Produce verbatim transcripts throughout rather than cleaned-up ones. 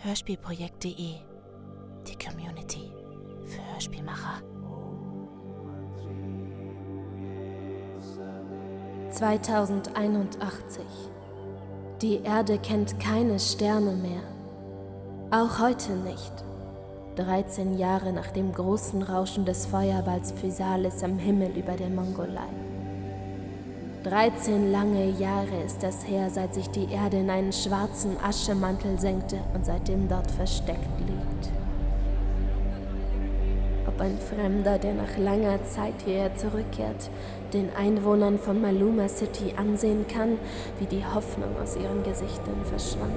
Hörspielprojekt punkt de. Die Community für Hörspielmacher. zweitausendeinundachtzig. Die Erde kennt keine Sterne mehr. Auch heute nicht. dreizehn Jahre nach dem großen Rauschen des Feuerballs Physalis am Himmel über der Mongolei. dreizehn lange Jahre ist es her, seit sich die Erde in einen schwarzen Aschemantel senkte und seitdem dort versteckt liegt. Ob ein Fremder, der nach langer Zeit hierher zurückkehrt, den Einwohnern von Maluma City ansehen kann, wie die Hoffnung aus ihren Gesichtern verschwand.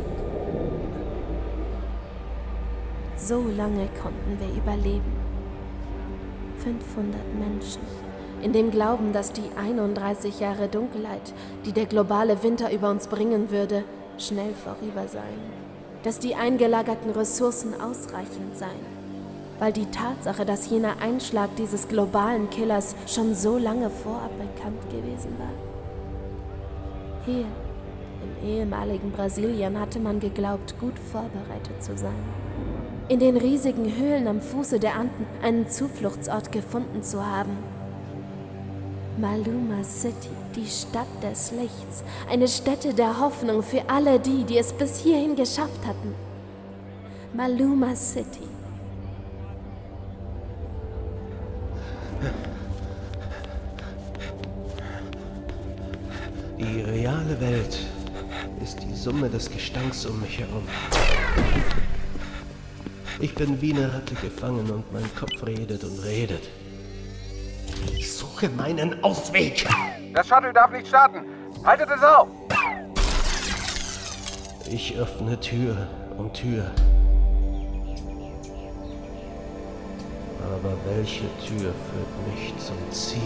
So lange konnten wir überleben. fünfhundert Menschen. In dem Glauben, dass die einunddreißig Jahre Dunkelheit, die der globale Winter über uns bringen würde, schnell vorüber seien. Dass die eingelagerten Ressourcen ausreichend seien. Weil die Tatsache, dass jener Einschlag dieses globalen Killers schon so lange vorab bekannt gewesen war. Hier, im ehemaligen Brasilien, hatte man geglaubt, gut vorbereitet zu sein. In den riesigen Höhlen am Fuße der Anden einen Zufluchtsort gefunden zu haben. Maluma City, die Stadt des Lichts, eine Stätte der Hoffnung für alle die, die es bis hierhin geschafft hatten. Maluma City. Die reale Welt ist die Summe des Gestanks um mich herum. Ich bin wie eine Ratte gefangen und mein Kopf redet und redet. Ich suche meinen Ausweg. Das Shuttle darf nicht starten. Haltet es auf! Ich öffne Tür um Tür. Aber welche Tür führt mich zum Ziel?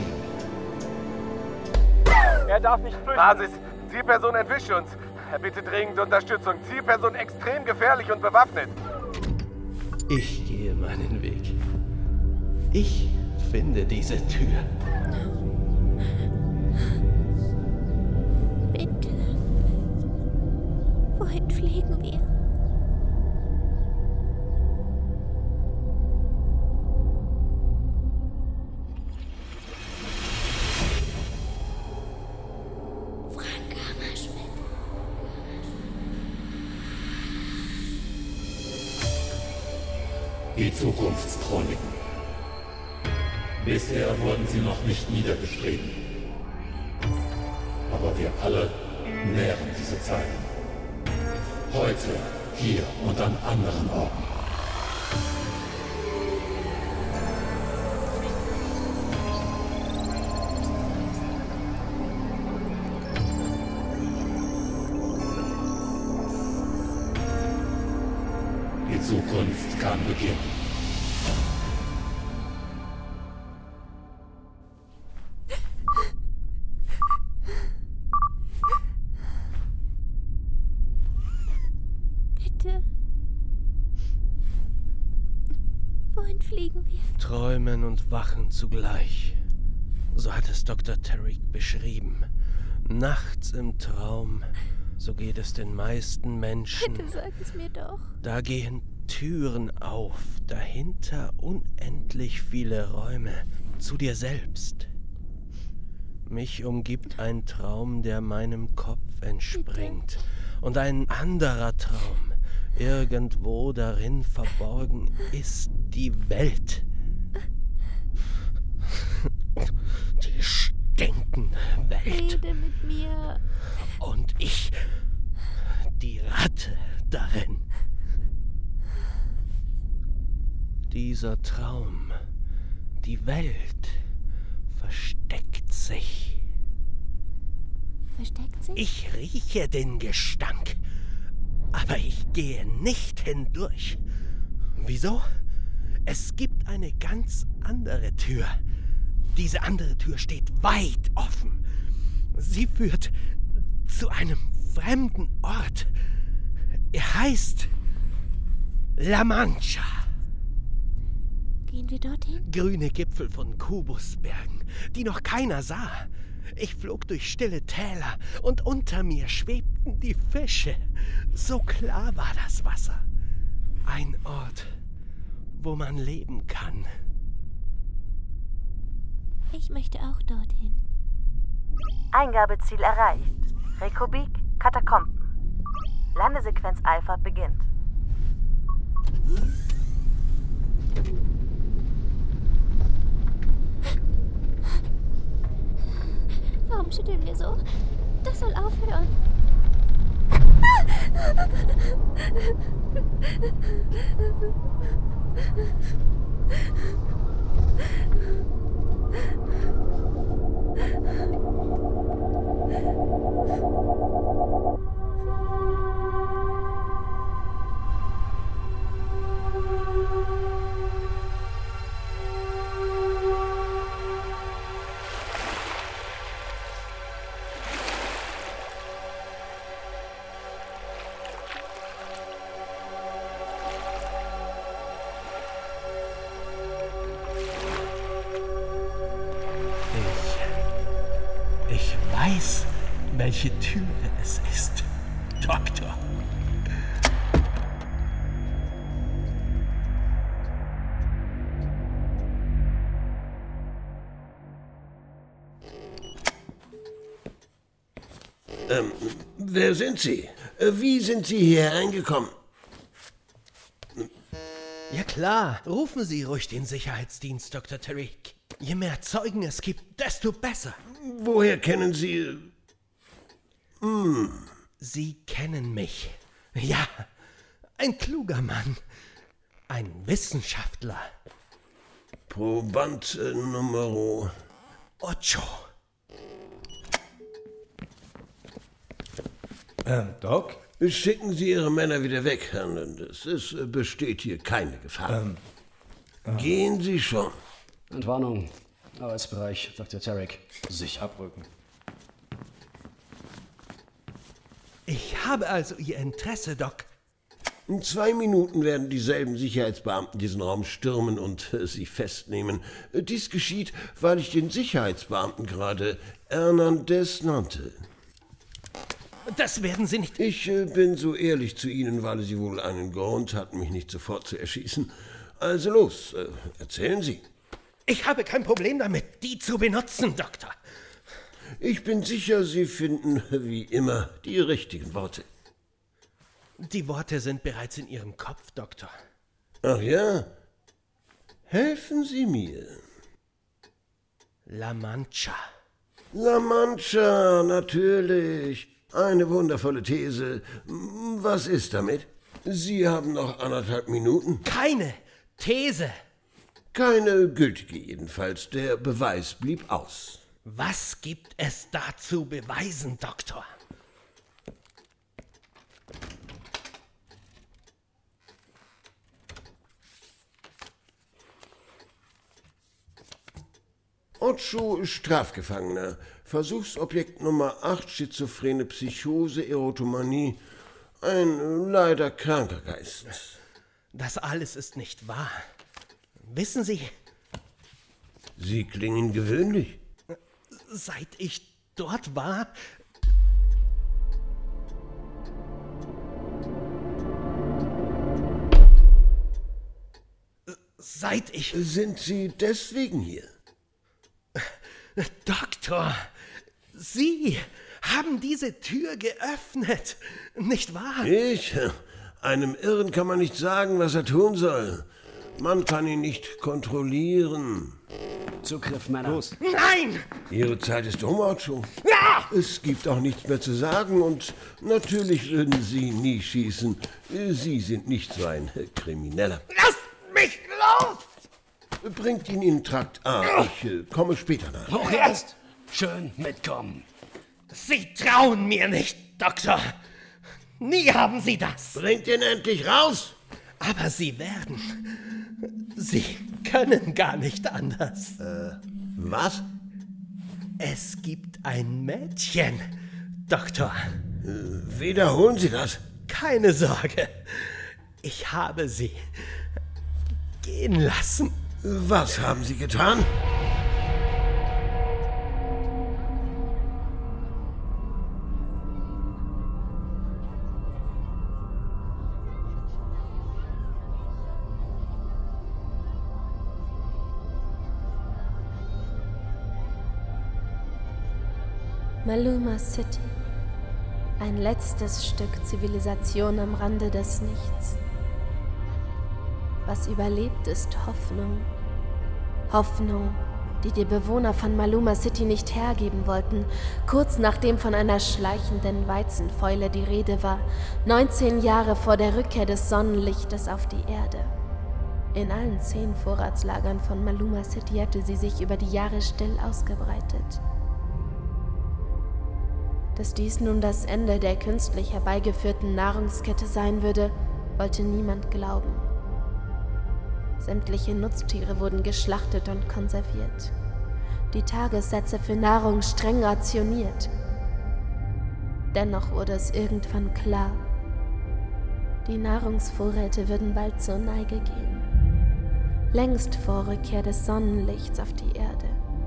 Er darf nicht flüchten. Basis, Zielperson entwischt uns. Er bittet dringend Unterstützung. Zielperson extrem gefährlich und bewaffnet. Ich gehe meinen Weg. Ich finde diese Tür. Bitte. Wohin fliegen wir? Die Zukunftschroniken. Bisher wurden sie noch nicht niedergeschrieben. Aber wir alle nähren diese Zeiten. Heute, hier und an anderen Orten. Die Zukunft kann beginnen. Bitte. Wohin fliegen wir? Träumen und wachen zugleich. So hat es Doktor Tariq beschrieben. Nachts im Traum. So geht es den meisten Menschen. Bitte sag es mir doch. Da gehen Türen auf, dahinter unendlich viele Räume, zu dir selbst. Mich umgibt ein Traum, der meinem Kopf entspringt. Bitte? Und ein anderer Traum, irgendwo darin verborgen, ist die Welt. Die stinkende Welt. Rede mit mir. Und ich, die Ratte darin. Dieser Traum, die Welt, versteckt sich. Versteckt sich? Ich rieche den Gestank, aber ich gehe nicht hindurch. Wieso? Es gibt eine ganz andere Tür. Diese andere Tür steht weit offen. Sie führt zu einem fremden Ort. Er heißt La Mancha. Gehen wir dorthin? Grüne Gipfel von Kubusbergen, die noch keiner sah. Ich flog durch stille Täler und unter mir schwebten die Fische. So klar war das Wasser. Ein Ort, wo man leben kann. Ich möchte auch dorthin. Eingabeziel erreicht. Rekubik, Katakomben. Landesequenz Alpha beginnt. Warum schütteln wir so? Das soll aufhören. Ich weiß, welche Türe es ist, Doktor. Ähm, wer sind Sie? Wie sind Sie hier reingekommen? Ja klar, rufen Sie ruhig den Sicherheitsdienst, Doktor Tariq. Je mehr Zeugen es gibt, desto besser. Woher kennen Sie... Hm. Sie kennen mich. Ja, ein kluger Mann. Ein Wissenschaftler. Proband äh, Nummer... Ocho. Ähm, Doc? Schicken Sie Ihre Männer wieder weg, Herr Mendes. Es äh, besteht hier keine Gefahr. Ähm, äh. Gehen Sie schon. Entwarnung. Arbeitsbereich, Doktor Tariq. Sich abrücken. Ich habe also Ihr Interesse, Doc. In zwei Minuten werden dieselben Sicherheitsbeamten diesen Raum stürmen und äh, Sie festnehmen. Dies geschieht, weil ich den Sicherheitsbeamten gerade Hernandez nannte. Das werden Sie nicht... Ich äh, bin so ehrlich zu Ihnen, weil Sie wohl einen Grund hatten, mich nicht sofort zu erschießen. Also los, äh, erzählen Sie. Ich habe kein Problem damit, die zu benutzen, Doktor. Ich bin sicher, Sie finden, wie immer, die richtigen Worte. Die Worte sind bereits in Ihrem Kopf, Doktor. Ach ja? Helfen Sie mir. La Mancha. La Mancha, natürlich. Eine wundervolle These. Was ist damit? Sie haben noch anderthalb Minuten. Keine These. Keine gültige jedenfalls. Der Beweis blieb aus. Was gibt es da zu beweisen, Doktor? Ocho ist Strafgefangener. Versuchsobjekt Nummer acht, schizophrene Psychose, Erotomanie. Ein leider kranker Geist. Das alles ist nicht wahr. Wissen Sie... Sie klingen gewöhnlich. Seit ich dort war... Seit ich... Sind Sie deswegen hier? Doktor, Sie haben diese Tür geöffnet, nicht wahr? Ich? Einem Irren kann man nicht sagen, was er tun soll. Man kann ihn nicht kontrollieren. Zugriff, Männer. Los. Nein! Ihre Zeit ist um, Ocho. Ja! Es gibt auch nichts mehr zu sagen und natürlich würden Sie nie schießen. Sie sind nicht so ein Krimineller. Lasst mich los! Bringt ihn in Trakt A. Ich äh, komme später nach. Hoch erst. Schön mitkommen. Sie trauen mir nicht, Doktor. Nie haben Sie das. Bringt ihn endlich raus! Aber Sie werden. Sie können gar nicht anders. Äh, was? Es gibt ein Mädchen, Doktor. Äh, wiederholen Sie das? Keine Sorge. Ich habe sie gehen lassen. Was haben Sie getan? Maluma City. Ein letztes Stück Zivilisation am Rande des Nichts. Was überlebt, ist Hoffnung. Hoffnung, die die Bewohner von Maluma City nicht hergeben wollten, kurz nachdem von einer schleichenden Weizenfäule die Rede war, neunzehn Jahre vor der Rückkehr des Sonnenlichtes auf die Erde. In allen zehn Vorratslagern von Maluma City hatte sie sich über die Jahre still ausgebreitet. Dass dies nun das Ende der künstlich herbeigeführten Nahrungskette sein würde, wollte niemand glauben. Sämtliche Nutztiere wurden geschlachtet und konserviert. Die Tagessätze für Nahrung streng rationiert. Dennoch wurde es irgendwann klar, die Nahrungsvorräte würden bald zur Neige gehen. Längst vor Rückkehr des Sonnenlichts auf die Erde.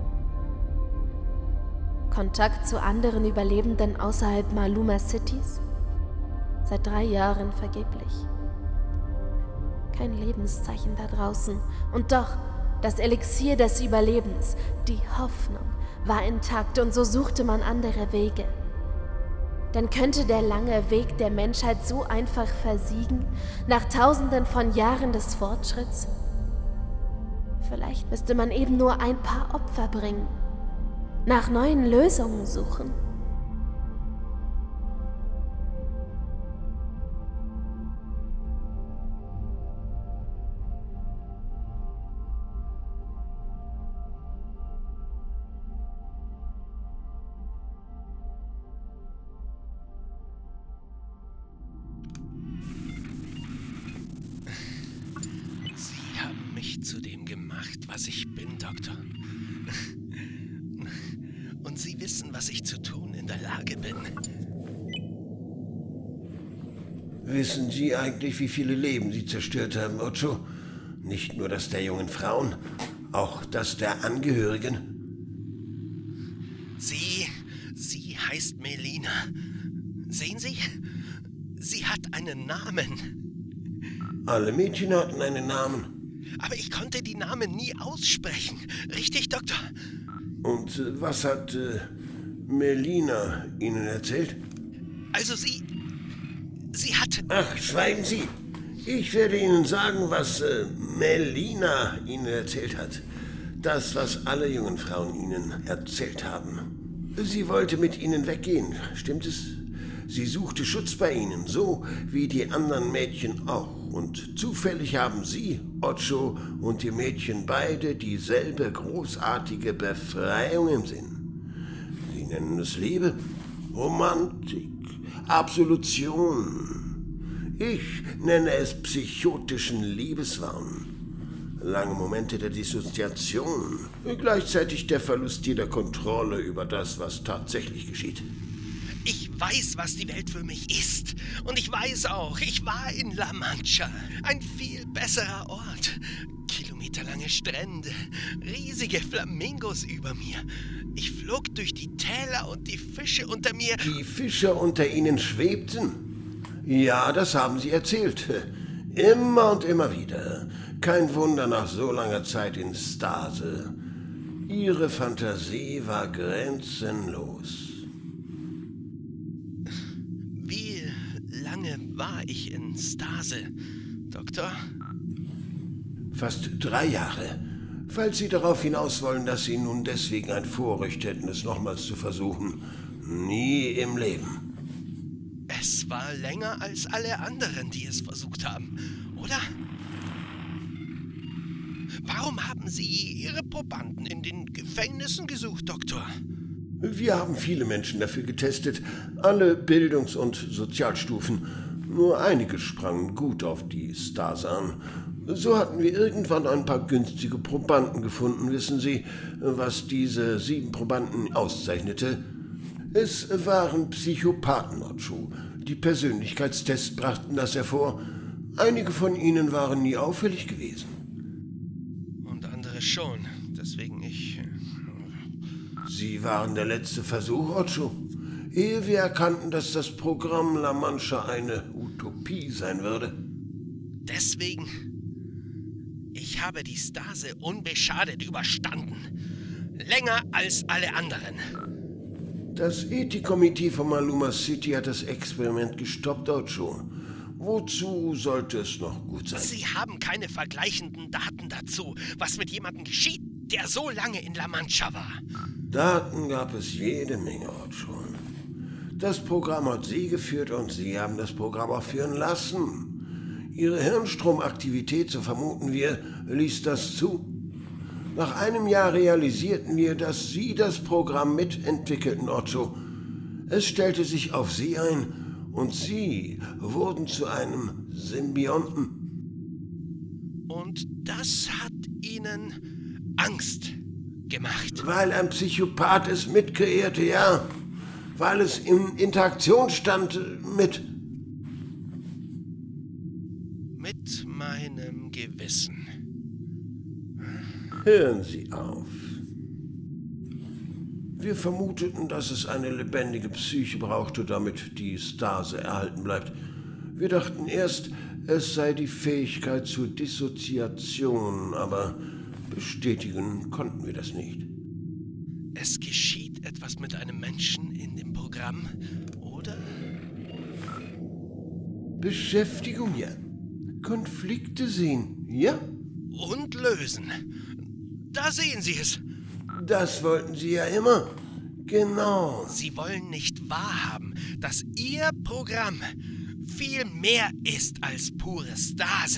Kontakt zu anderen Überlebenden außerhalb Maluma Cities? Seit drei Jahren vergeblich. Kein Lebenszeichen da draußen. Und doch, das Elixier des Überlebens, die Hoffnung, war intakt und so suchte man andere Wege. Denn könnte der lange Weg der Menschheit so einfach versiegen, nach tausenden von Jahren des Fortschritts? Vielleicht müsste man eben nur ein paar Opfer bringen, nach neuen Lösungen suchen. Zu dem gemacht, was ich bin, Doktor. Und Sie wissen, was ich zu tun in der Lage bin. Wissen Sie eigentlich, wie viele Leben Sie zerstört haben, Ocho? Nicht nur das der jungen Frauen, auch das der Angehörigen. Sie, sie heißt Melina. Sehen Sie? Sie hat einen Namen. Alle Mädchen hatten einen Namen. Aber ich konnte die Namen nie aussprechen. Richtig, Doktor? Und äh, was hat äh, Melina Ihnen erzählt? Also sie... Sie hat... Ach, schweigen Sie. Ich werde Ihnen sagen, was äh, Melina Ihnen erzählt hat. Das, was alle jungen Frauen Ihnen erzählt haben. Sie wollte mit Ihnen weggehen, stimmt es? Sie suchte Schutz bei Ihnen, so wie die anderen Mädchen auch. Und zufällig haben Sie, Ocho und die Mädchen beide dieselbe großartige Befreiung im Sinn. Sie nennen es Liebe, Romantik, Absolution. Ich nenne es psychotischen Liebeswahn. Lange Momente der Dissoziation, gleichzeitig der Verlust jeder Kontrolle über das, was tatsächlich geschieht. Ich weiß, was die Welt für mich ist. Und ich weiß auch, ich war in La Mancha. Ein viel besserer Ort. Kilometerlange Strände, riesige Flamingos über mir. Ich flog durch die Täler und die Fische unter mir... Die Fische unter Ihnen schwebten? Ja, das haben Sie erzählt. Immer und immer wieder. Kein Wunder nach so langer Zeit in Stase. Ihre Fantasie war grenzenlos. Wie lange war ich in Stase, Doktor? Fast drei Jahre. Falls Sie darauf hinaus wollen, dass Sie nun deswegen ein Vorrecht hätten, es nochmals zu versuchen. Nie im Leben. Es war länger als alle anderen, die es versucht haben, oder? Warum haben Sie Ihre Probanden in den Gefängnissen gesucht, Doktor? Wir haben viele Menschen dafür getestet, alle Bildungs- und Sozialstufen. Nur einige sprangen gut auf die Stase an. So hatten wir irgendwann ein paar günstige Probanden gefunden, wissen Sie, was diese sieben Probanden auszeichnete? Es waren Psychopathen, Ocho. Die Persönlichkeitstests brachten das hervor. Einige von ihnen waren nie auffällig gewesen. Und andere schon, deswegen ich... Sie waren der letzte Versuch, Ocho. Ehe wir erkannten, dass das Programm La Mancha eine Utopie sein würde. Deswegen... Ich habe die Stase unbeschadet überstanden. Länger als alle anderen. Das Ethikkomitee von Maluma City hat das Experiment gestoppt, Ocho. Wozu sollte es noch gut sein? Sie haben keine vergleichenden Daten dazu, was mit jemandem geschieht, der so lange in La Mancha war. Daten gab es jede Menge, Ocho. Das Programm hat Sie geführt und Sie haben das Programm auch führen lassen. Ihre Hirnstromaktivität, so vermuten wir, ließ das zu. Nach einem Jahr realisierten wir, dass Sie das Programm mitentwickelten, Otto. Es stellte sich auf Sie ein und Sie wurden zu einem Symbionten. Und das hat Ihnen Angst gemacht? Weil ein Psychopath es mitkreierte, ja. Weil es in Interaktion stand mit... Mit meinem Gewissen. Hören Sie auf. Wir vermuteten, dass es eine lebendige Psyche brauchte, damit die Stase erhalten bleibt. Wir dachten erst, es sei die Fähigkeit zur Dissoziation, aber bestätigen konnten wir das nicht. Es geschieht etwas mit einem Menschen in dem Programm, oder? Beschäftigung, ja. Konflikte sehen, ja? Und lösen. Da sehen Sie es. Das wollten Sie ja immer. Genau. Sie wollen nicht wahrhaben, dass Ihr Programm viel mehr ist als pure Stase.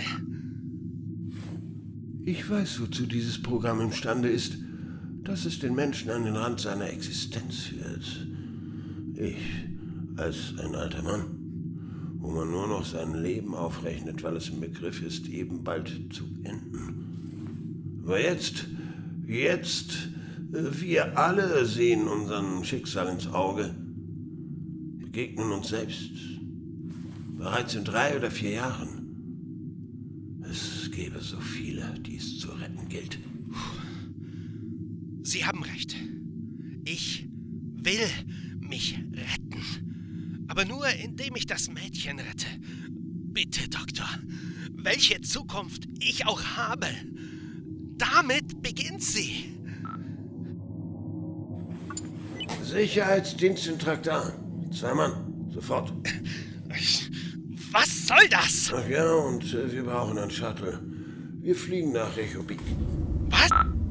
Ich weiß, wozu dieses Programm imstande ist. Dass es den Menschen an den Rand seiner Existenz führt. Ich, als ein alter Mann, wo man nur noch sein Leben aufrechnet, weil es im Begriff ist, eben bald zu enden. Aber jetzt, jetzt, wir alle sehen unserem Schicksal ins Auge, begegnen uns selbst, bereits in drei oder vier Jahren. Es gäbe so viele, die es zu retten gilt. Sie haben recht. Ich will mich retten. Aber nur, indem ich das Mädchen rette. Bitte, Doktor. Welche Zukunft ich auch habe. Damit beginnt sie. Sicherheitsdienst in Traktar. Zwei Mann. Sofort. Was soll das? Ach ja, und äh, wir brauchen einen Shuttle. Wir fliegen nach Reykjavik. Was?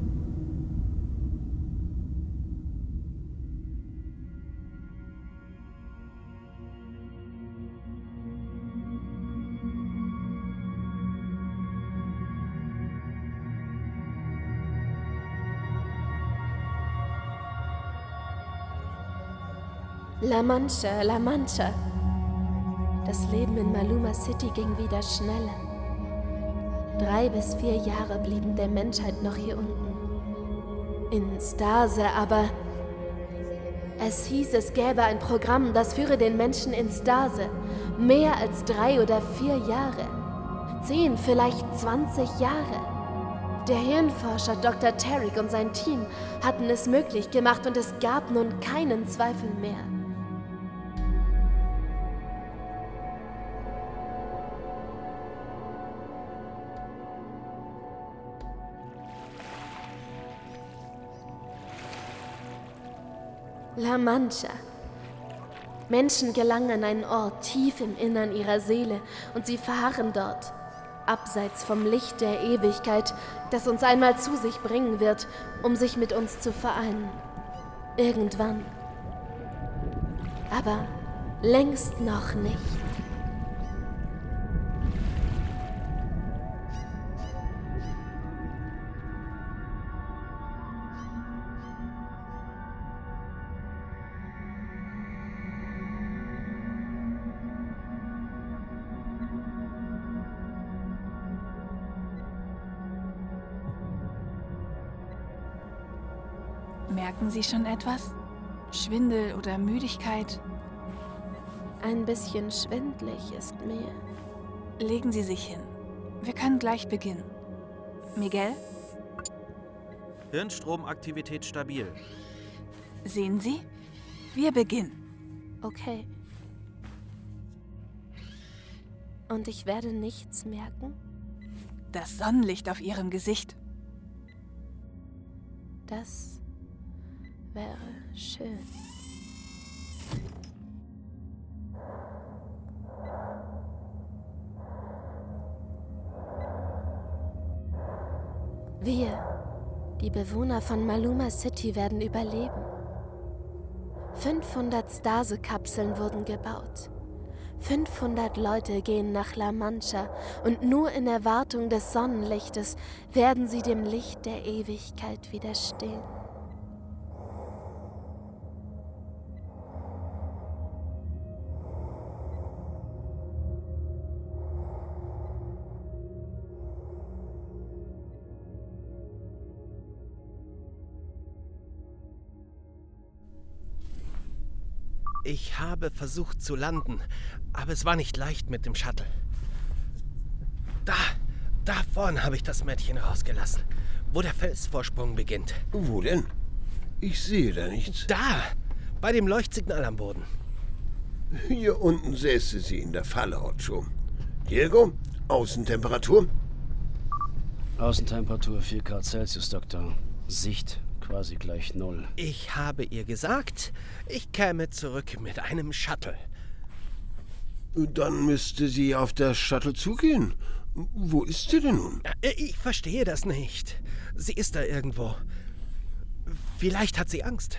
La Mancha, La Mancha. Das Leben in Maluma City ging wieder schneller. Drei bis vier Jahre blieben der Menschheit noch hier unten. In Stase, aber es hieß, es gäbe ein Programm, das führe den Menschen in Stase. Mehr als drei oder vier Jahre. Zehn, vielleicht zwanzig Jahre. Der Hirnforscher Doktor Tarek und sein Team hatten es möglich gemacht und es gab nun keinen Zweifel mehr. La Mancha. Menschen gelangen an einen Ort tief im Innern ihrer Seele und sie verharren dort, abseits vom Licht der Ewigkeit, das uns einmal zu sich bringen wird, um sich mit uns zu vereinen. Irgendwann. Aber längst noch nicht. Merken Sie schon etwas? Schwindel oder Müdigkeit? Ein bisschen schwindlig ist mir. Legen Sie sich hin. Wir können gleich beginnen. Miguel? Hirnstromaktivität stabil. Sehen Sie? Wir beginnen. Okay. Und ich werde nichts merken? Das Sonnenlicht auf Ihrem Gesicht. Das wäre schön. Wir, die Bewohner von Maluma City, werden überleben. fünfhundert Stase-Kapseln wurden gebaut. fünfhundert Leute gehen nach La Mancha und nur in Erwartung des Sonnenlichtes werden sie dem Licht der Ewigkeit widerstehen. Ich habe versucht zu landen, aber es war nicht leicht mit dem Shuttle. Da, da vorne habe ich das Mädchen rausgelassen, wo der Felsvorsprung beginnt. Wo denn? Ich sehe da nichts. Da, bei dem Leuchtsignal am Boden. Hier unten säße sie in der Falle, Ocho. Diego, Außentemperatur? Außentemperatur vier Grad Celsius, Doktor. Sicht quasi gleich null. Ich habe ihr gesagt, ich käme zurück mit einem Shuttle. Dann müsste sie auf der Shuttle zugehen. Wo ist sie denn nun? Ich verstehe das nicht. Sie ist da irgendwo. Vielleicht hat sie Angst.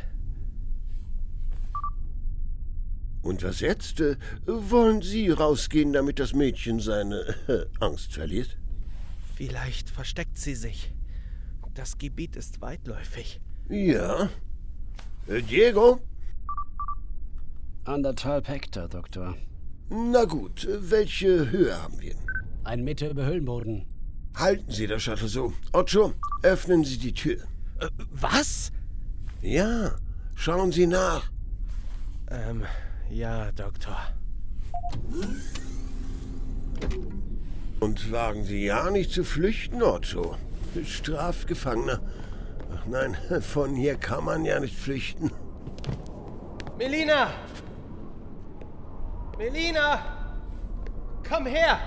Und was jetzt? Wollen Sie rausgehen, damit das Mädchen seine äh, Angst verliert? Vielleicht versteckt sie sich. Das Gebiet ist weitläufig. Ja. Äh, Diego? Anderthalb Hektar, Doktor. Na gut, welche Höhe haben wir? Ein Meter über Höhlenboden. Halten Sie das Shuttle so. Ocho, öffnen Sie die Tür. Äh, was? Ja, schauen Sie nach. Ähm, ja, Doktor. Und wagen Sie ja nicht zu flüchten, Ocho. Strafgefangener. Ach nein, von hier kann man ja nicht flüchten. Melina! Melina! Komm her!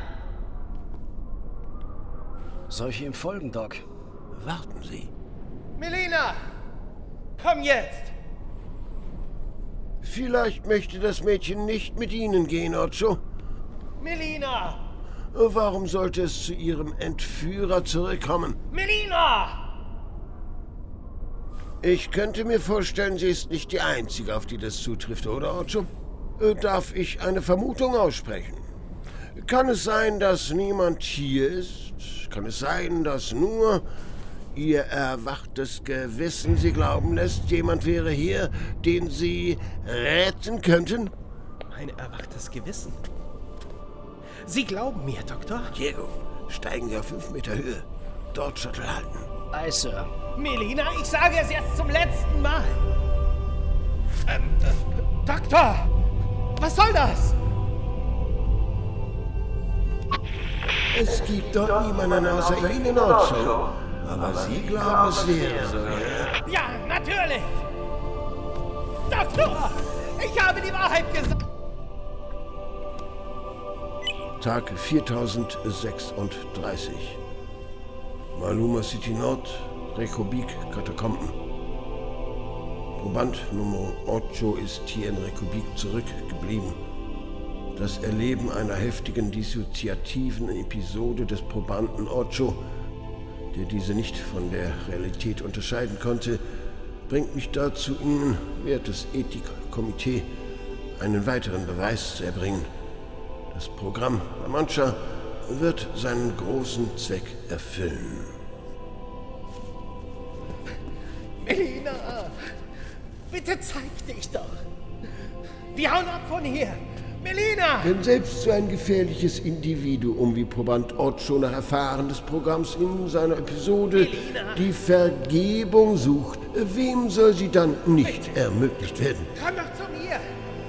Soll ich ihm folgen, Doc? Warten Sie. Melina! Komm jetzt! Vielleicht möchte das Mädchen nicht mit Ihnen gehen, Ocho. Melina! Warum sollte es zu ihrem Entführer zurückkommen? Melina! Ich könnte mir vorstellen, sie ist nicht die Einzige, auf die das zutrifft, oder, Ocho? Darf ich eine Vermutung aussprechen? Kann es sein, dass niemand hier ist? Kann es sein, dass nur Ihr erwachtes Gewissen Sie glauben lässt, jemand wäre hier, den Sie retten könnten? Mein erwachtes Gewissen? Sie glauben mir, Doktor? Diego, steigen Sie auf fünf Meter Höhe. Dort Shuttle halten. Aye, Sir. Melina, ich sage es jetzt zum letzten Mal. Ähm, äh, Doktor! Was soll das? Es gibt dort niemanden außer Ihnen, Ocho. Aber Sie glauben, es wäre so, ja? Ja, natürlich! Doktor! Ich habe die Wahrheit gesagt! Tag viertausendsechsunddreißig. Maluma City Nord, Reykjavik, Katakomben. Proband Nummer Ocho ist hier in Reykjavik zurückgeblieben. Das Erleben einer heftigen dissoziativen Episode des Probanden Ocho, der diese nicht von der Realität unterscheiden konnte, bringt mich dazu, Ihnen, wertes Ethikkomitee, einen weiteren Beweis zu erbringen. Das Programm La Mancha wird seinen großen Zweck erfüllen. Melina, bitte zeig dich doch. Wir hauen ab von hier. Melina! Denn selbst so ein gefährliches Individuum wie Proband Ocho nach Erfahren des Programms in seiner Episode Melina. die Vergebung sucht, wem soll sie dann nicht bitte ermöglicht werden? Komm doch zu mir!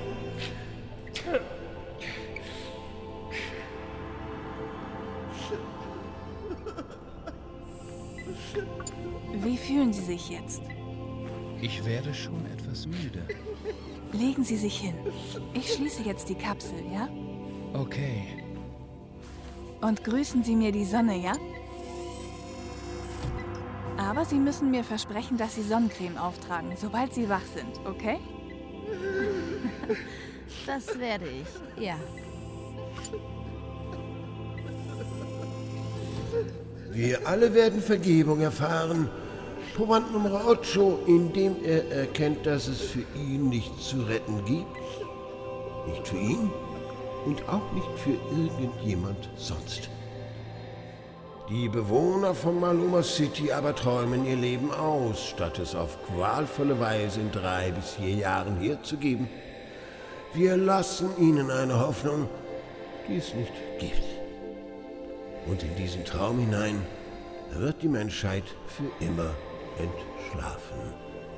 Wie fühlen Sie sich jetzt? Ich werde schon etwas müde. Legen Sie sich hin. Ich schließe jetzt die Kapsel, ja? Okay. Und grüßen Sie mir die Sonne, ja? Aber Sie müssen mir versprechen, dass Sie Sonnencreme auftragen, sobald Sie wach sind, okay? Das werde ich, ja. Wir alle werden Vergebung erfahren. Proband Nummer ocho, indem er erkennt, dass es für ihn nichts zu retten gibt. Nicht für ihn und auch nicht für irgendjemand sonst. Die Bewohner von Maluma City aber träumen ihr Leben aus, statt es auf qualvolle Weise in drei bis vier Jahren herzugeben. Wir lassen ihnen eine Hoffnung, die es nicht gibt. Und in diesen Traum hinein wird die Menschheit für immer entschlafen.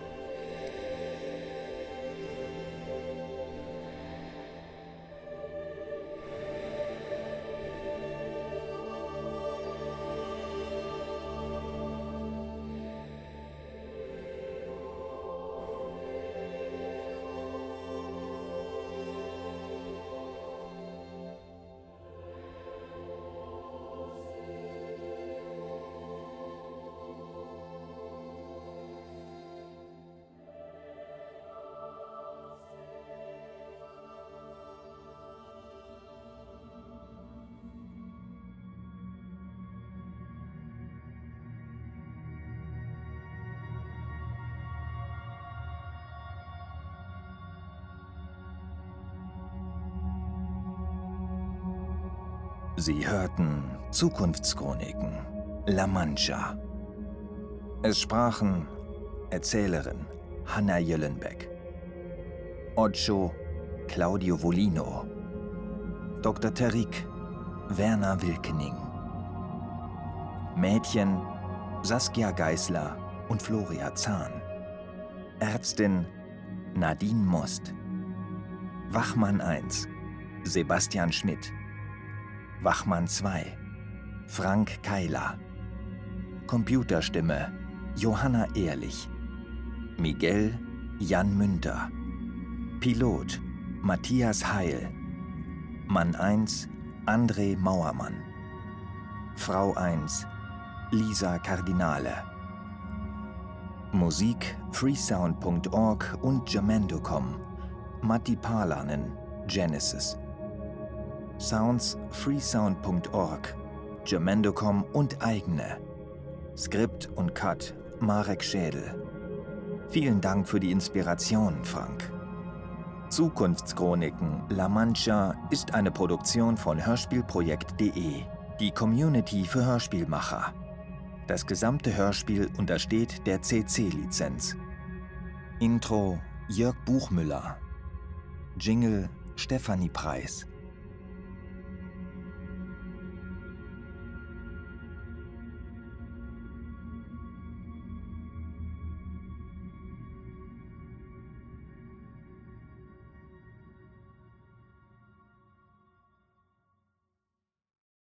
Sie hörten Zukunftschroniken, La Mancha. Es sprachen Erzählerin Hanna Jöllenbeck, Ocho Claudio Volino, Doktor Terik Werner Wilkening, Mädchen Saskia Geisler und Floria Zahn, Ärztin Nadine Most, Wachmann eins Sebastian Schmidt, Wachmann zwei Frank Keiler, Computerstimme Johanna Ehrlich, Miguel Jan Münter, Pilot Matthias Heil, Mann eins André Mauermann, Frau eins Lisa Kardinale. Musik freesound punkt org und Jamendo punkt com, Matti Parlanen, Genesis. Sounds freesound punkt org, Jamendo punkt com und eigene. Skript und Cut Marek Schädel. Vielen Dank für die Inspiration, Frank. Zukunftschroniken La Mancha ist eine Produktion von hörspielprojekt punkt de, die Community für Hörspielmacher. Das gesamte Hörspiel untersteht der C C-Lizenz. Intro Jörg Buchmüller. Jingle Stefanie Preis.